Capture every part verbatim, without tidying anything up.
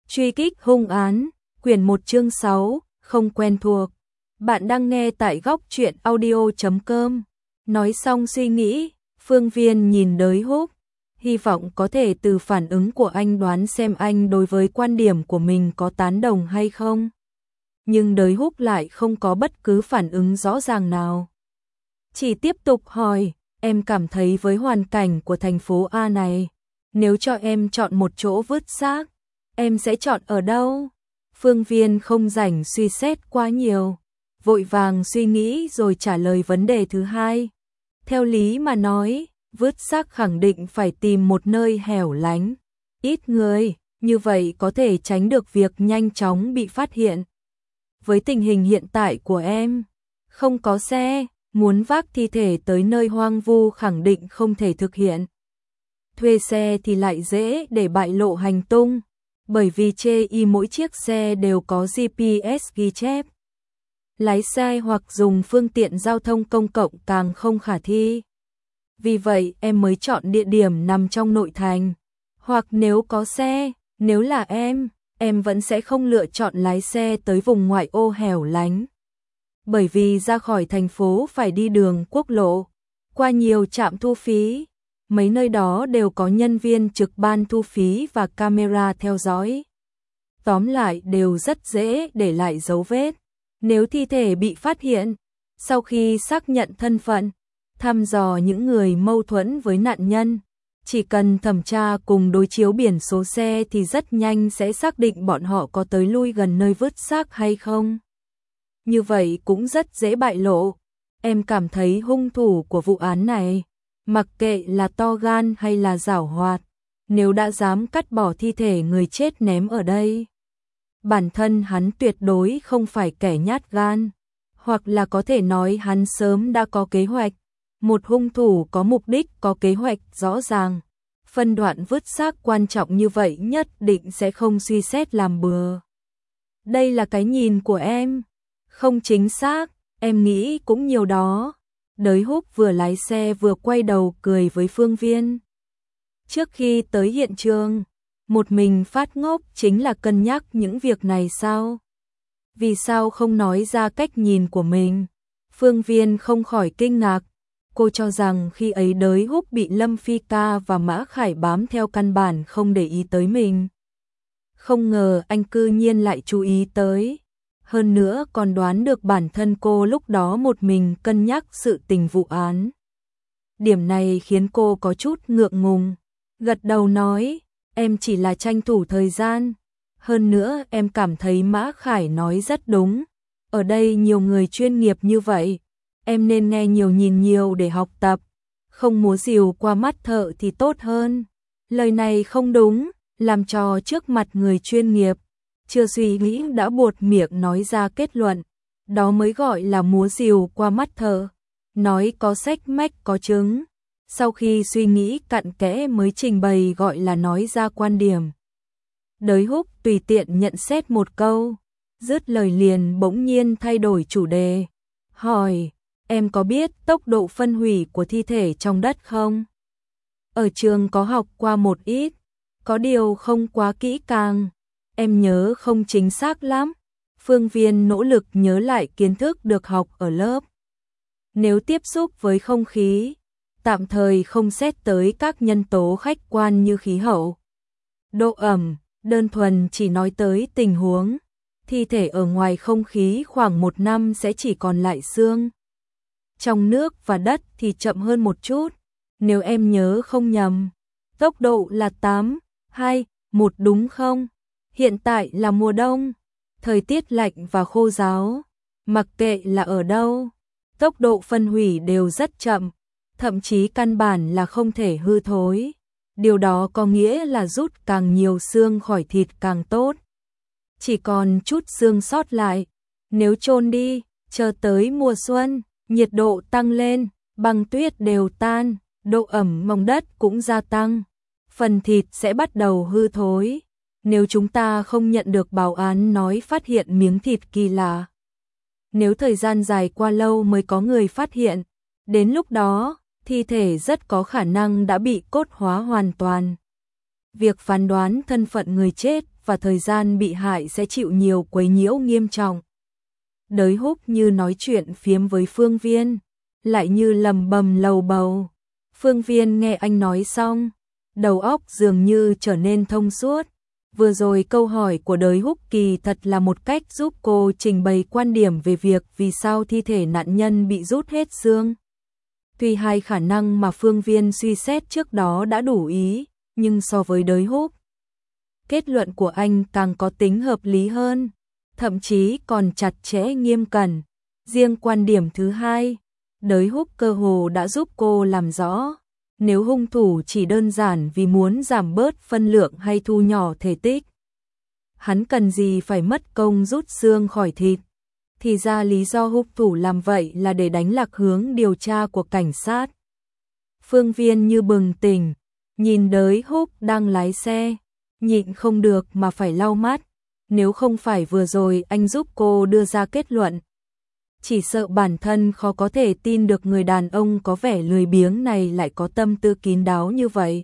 Truy kích hung án, quyển một chương sáu, không quen thuộc. Bạn đang nghe tại góc truyện audio chấm com. Nói xong suy nghĩ, Phương Viên nhìn Đới Húc, hy vọng có thể từ phản ứng của anh đoán xem anh đối với quan điểm của mình có tán đồng hay không. Nhưng Đới Húc lại không có bất cứ phản ứng rõ ràng nào. Chỉ tiếp tục hỏi, em cảm thấy với hoàn cảnh của thành phố A này, nếu cho em chọn một chỗ vứt xác, em sẽ chọn ở đâu? Phương Viên không rảnh suy xét quá nhiều, vội vàng suy nghĩ rồi trả lời vấn đề thứ hai. Theo lý mà nói, vứt xác khẳng định phải tìm một nơi hẻo lánh, ít người, như vậy có thể tránh được việc nhanh chóng bị phát hiện. Với tình hình hiện tại của em, không có xe, muốn vác thi thể tới nơi hoang vu khẳng định không thể thực hiện. Thuê xe thì lại dễ để bại lộ hành tung, bởi vì chê y mỗi chiếc xe đều có giê pê ét ghi chép. Lái xe hoặc dùng phương tiện giao thông công cộng càng không khả thi. Vì vậy em mới chọn địa điểm nằm trong nội thành. Hoặc nếu có xe, nếu là em, em vẫn sẽ không lựa chọn lái xe tới vùng ngoại ô hẻo lánh. Bởi vì ra khỏi thành phố phải đi đường quốc lộ, qua nhiều trạm thu phí. Mấy nơi đó đều có nhân viên trực ban thu phí và camera theo dõi. Tóm lại đều rất dễ để lại dấu vết. Nếu thi thể bị phát hiện, sau khi xác nhận thân phận, thăm dò những người mâu thuẫn với nạn nhân, chỉ cần thẩm tra cùng đối chiếu biển số xe thì rất nhanh sẽ xác định bọn họ có tới lui gần nơi vứt xác hay không. Như vậy cũng rất dễ bại lộ. Em cảm thấy hung thủ của vụ án này, mặc kệ là to gan hay là giảo hoạt, nếu đã dám cắt bỏ thi thể người chết ném ở đây, bản thân hắn tuyệt đối không phải kẻ nhát gan, hoặc là có thể nói hắn sớm đã có kế hoạch. Một hung thủ có mục đích, có kế hoạch rõ ràng, phân đoạn vứt xác quan trọng như vậy nhất định sẽ không suy xét làm bừa. Đây là cái nhìn của em, không chính xác, em nghĩ cũng nhiều đó. Đới Húc vừa lái xe vừa quay đầu cười với Phương Viên. Trước khi tới hiện trường, một mình phát ngốc chính là cân nhắc những việc này sao? Vì sao không nói ra cách nhìn của mình? Phương Viên không khỏi kinh ngạc. Cô cho rằng khi ấy Đới Húc bị Lâm Phi Ca và Mã Khải bám theo căn bản không để ý tới mình. Không ngờ anh cư nhiên lại chú ý tới. Hơn nữa còn đoán được bản thân cô lúc đó một mình cân nhắc sự tình vụ án. Điểm này khiến cô có chút ngượng ngùng. Gật đầu nói, em chỉ là tranh thủ thời gian. Hơn nữa em cảm thấy Mã Khải nói rất đúng. Ở đây nhiều người chuyên nghiệp như vậy, em nên nghe nhiều nhìn nhiều để học tập. Không múa rìu qua mắt thợ thì tốt hơn. Lời này không đúng, làm trò trước mặt người chuyên nghiệp. Chưa suy nghĩ đã buột miệng nói ra kết luận. Đó mới gọi là múa rìu qua mắt thợ. Nói có sách mách có chứng. Sau khi suy nghĩ cặn kẽ mới trình bày gọi là nói ra quan điểm. Đới Húc tùy tiện nhận xét một câu, dứt lời liền bỗng nhiên thay đổi chủ đề. Hỏi, em có biết tốc độ phân hủy của thi thể trong đất không? Ở trường có học qua một ít, có điều không quá kỹ càng. Em nhớ không chính xác lắm. Phương Viên nỗ lực nhớ lại kiến thức được học ở lớp. Nếu tiếp xúc với không khí, tạm thời không xét tới các nhân tố khách quan như khí hậu, độ ẩm, đơn thuần chỉ nói tới tình huống, thi thể ở ngoài không khí khoảng một năm sẽ chỉ còn lại xương. Trong nước và đất thì chậm hơn một chút, nếu em nhớ không nhầm, tốc độ là tám, hai, một đúng không? Hiện tại là mùa đông, thời tiết lạnh và khô ráo, mặc kệ là ở đâu, tốc độ phân hủy đều rất chậm, thậm chí căn bản là không thể hư thối. Điều đó có nghĩa là rút càng nhiều xương khỏi thịt càng tốt. Chỉ còn chút xương sót lại, nếu chôn đi, chờ tới mùa xuân, nhiệt độ tăng lên, băng tuyết đều tan, độ ẩm mỏng đất cũng gia tăng, phần thịt sẽ bắt đầu hư thối. Nếu chúng ta không nhận được báo án nói phát hiện miếng thịt kỳ lạ, nếu thời gian dài qua lâu mới có người phát hiện, đến lúc đó, thi thể rất có khả năng đã bị cốt hóa hoàn toàn. Việc phán đoán thân phận người chết và thời gian bị hại sẽ chịu nhiều quấy nhiễu nghiêm trọng. Đới Húc như nói chuyện phiếm với Phương Viên, lại như lầm bầm lầu bầu. Phương Viên nghe anh nói xong, đầu óc dường như trở nên thông suốt. Vừa rồi câu hỏi của Đới Húc kỳ thật là một cách giúp cô trình bày quan điểm về việc vì sao thi thể nạn nhân bị rút hết xương. Tuy hai khả năng mà Phương Viên suy xét trước đó đã đủ ý, nhưng so với Đới Húc, kết luận của anh càng có tính hợp lý hơn, thậm chí còn chặt chẽ nghiêm cẩn. Riêng quan điểm thứ hai, Đới Húc cơ hồ đã giúp cô làm rõ, nếu hung thủ chỉ đơn giản vì muốn giảm bớt phân lượng hay thu nhỏ thể tích, hắn cần gì phải mất công rút xương khỏi thịt. Thì ra lý do hung thủ làm vậy là để đánh lạc hướng điều tra của cảnh sát. Phương Viên như bừng tỉnh, nhìn Đới Húc đang lái xe, nhịn không được mà phải lau mắt. Nếu không phải vừa rồi anh giúp cô đưa ra kết luận, chỉ sợ bản thân khó có thể tin được người đàn ông có vẻ lười biếng này lại có tâm tư kín đáo như vậy.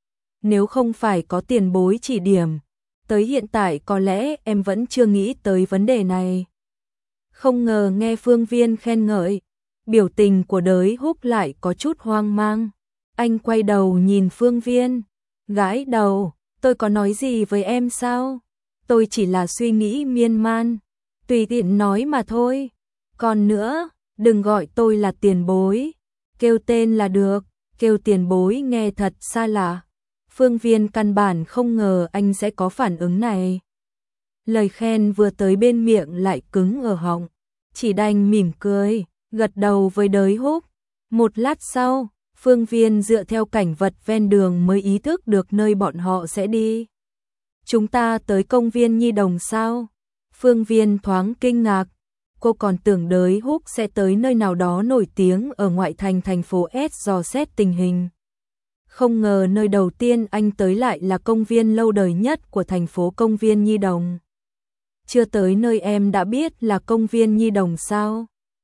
Nếu không phải có tiền bối chỉ điểm, tới hiện tại có lẽ em vẫn chưa nghĩ tới vấn đề này. Không ngờ nghe Phương Viên khen ngợi, biểu tình của Đới Húc lại có chút hoang mang. Anh quay đầu nhìn Phương Viên, gãi đầu, tôi có nói gì với em sao? Tôi chỉ là suy nghĩ miên man, tùy tiện nói mà thôi. Còn nữa, đừng gọi tôi là tiền bối, kêu tên là được, kêu tiền bối nghe thật xa lạ. Phương Viên căn bản không ngờ anh sẽ có phản ứng này. Lời khen vừa tới bên miệng lại cứng ở họng, chỉ đành mỉm cười, gật đầu với Đới Húc. Một lát sau, Phương Viên dựa theo cảnh vật ven đường mới ý thức được nơi bọn họ sẽ đi. Chúng ta tới công viên Nhi Đồng sao? Phương Viên thoáng kinh ngạc, cô còn tưởng Đới Húc sẽ tới nơi nào đó nổi tiếng ở ngoại thành thành phố S dò xét tình hình. Không ngờ nơi đầu tiên anh tới lại là công viên lâu đời nhất của thành phố, công viên Nhi Đồng. Chưa tới nơi em đã biết là công viên Nhi Đồng sao?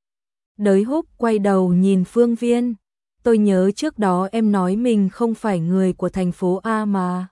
Đới Húc quay đầu nhìn Phương Viên, tôi nhớ trước đó em nói mình không phải người của thành phố A mà.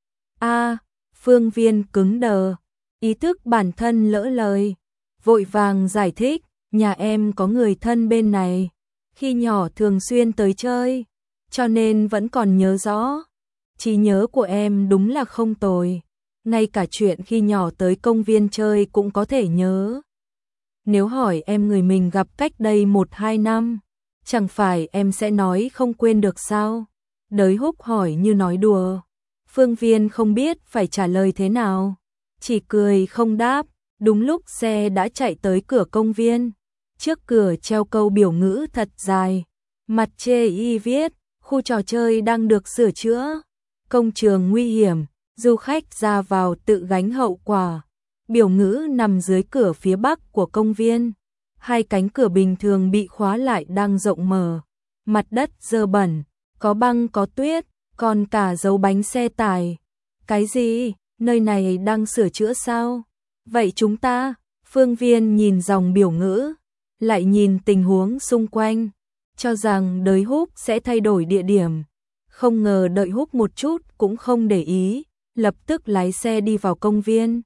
A, Phương Viên cứng đờ, ý thức bản thân lỡ lời, vội vàng giải thích, nhà em có người thân bên này, khi nhỏ thường xuyên tới chơi, cho nên vẫn còn nhớ rõ. Trí nhớ của em đúng là không tồi, ngay cả chuyện khi nhỏ tới công viên chơi cũng có thể nhớ. Nếu hỏi em người mình gặp cách đây một hai năm, chẳng phải em sẽ nói không quên được sao? Đới Húc hỏi như nói đùa. Phương Viên không biết phải trả lời thế nào, chỉ cười không đáp. Đúng lúc xe đã chạy tới cửa công viên, trước cửa treo câu biểu ngữ thật dài, mặt chê y viết, khu trò chơi đang được sửa chữa, công trường nguy hiểm, du khách ra vào tự gánh hậu quả. Biểu ngữ nằm dưới cửa phía bắc của công viên, hai cánh cửa bình thường bị khóa lại đang rộng mở, mặt đất dơ bẩn, có băng có tuyết, còn cả dấu bánh xe tải. Cái gì? Nơi này đang sửa chữa sao? Vậy chúng ta, Phương Viên nhìn dòng biểu ngữ, lại nhìn tình huống xung quanh, cho rằng Đới Húc sẽ thay đổi địa điểm. Không ngờ đợi Húc một chút cũng không để ý, lập tức lái xe đi vào công viên.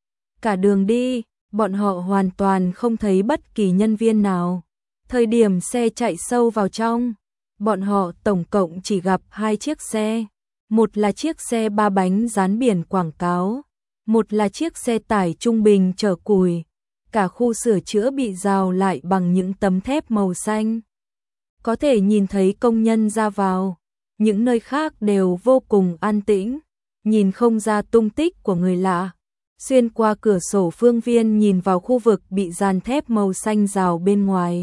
Cả đường đi, bọn họ hoàn toàn không thấy bất kỳ nhân viên nào. Thời điểm xe chạy sâu vào trong, bọn họ tổng cộng chỉ gặp hai chiếc xe. Một là chiếc xe ba bánh dán biển quảng cáo, một là chiếc xe tải trung bình chở củi. Cả khu sửa chữa bị rào lại bằng những tấm thép màu xanh. Có thể nhìn thấy công nhân ra vào, những nơi khác đều vô cùng an tĩnh, nhìn không ra tung tích của người lạ. Xuyên qua cửa sổ, Phương Viên nhìn vào khu vực bị dàn thép màu xanh rào bên ngoài.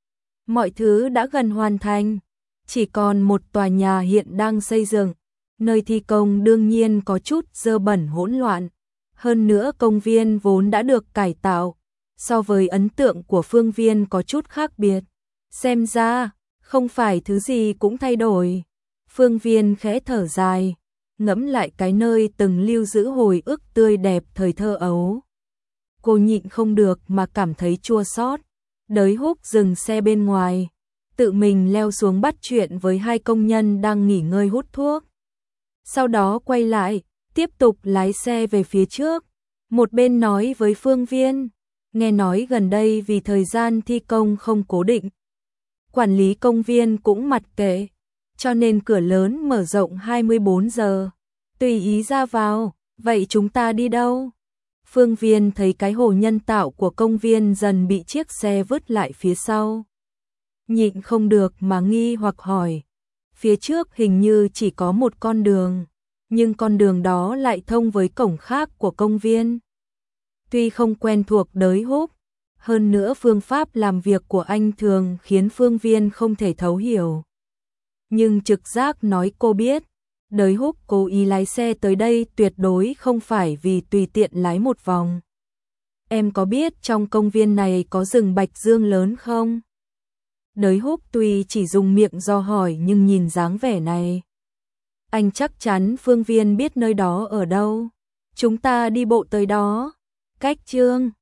Mọi thứ đã gần hoàn thành, chỉ còn một tòa nhà hiện đang xây dựng. Nơi thi công đương nhiên có chút dơ bẩn hỗn loạn. Hơn nữa công viên vốn đã được cải tạo, so với ấn tượng của Phương Viên có chút khác biệt. Xem ra, không phải thứ gì cũng thay đổi. Phương Viên khẽ thở dài, ngẫm lại cái nơi từng lưu giữ hồi ức tươi đẹp thời thơ ấu. Cô nhịn không được mà cảm thấy chua xót. Đới Húc dừng xe bên ngoài, tự mình leo xuống bắt chuyện với hai công nhân đang nghỉ ngơi hút thuốc. Sau đó quay lại, tiếp tục lái xe về phía trước, một bên nói với Phương Viên, nghe nói gần đây vì thời gian thi công không cố định, quản lý công viên cũng mặc kệ, cho nên cửa lớn mở rộng hai mươi bốn giờ, tùy ý ra vào, vậy chúng ta đi đâu? Phương Viên thấy cái hồ nhân tạo của công viên dần bị chiếc xe vứt lại phía sau. Nhịn không được mà nghi hoặc hỏi, phía trước hình như chỉ có một con đường, nhưng con đường đó lại thông với cổng khác của công viên. Tuy không quen thuộc Đới Húc, hơn nữa phương pháp làm việc của anh thường khiến Phương Viên không thể thấu hiểu. Nhưng trực giác nói cô biết, Đới Húc cố ý lái xe tới đây tuyệt đối không phải vì tùy tiện lái một vòng. Em có biết trong công viên này có rừng bạch dương lớn không? Đới Húc tuy chỉ dùng miệng do hỏi nhưng nhìn dáng vẻ này, anh chắc chắn Phương Viên biết nơi đó ở đâu. Chúng ta đi bộ tới đó. Cách Chương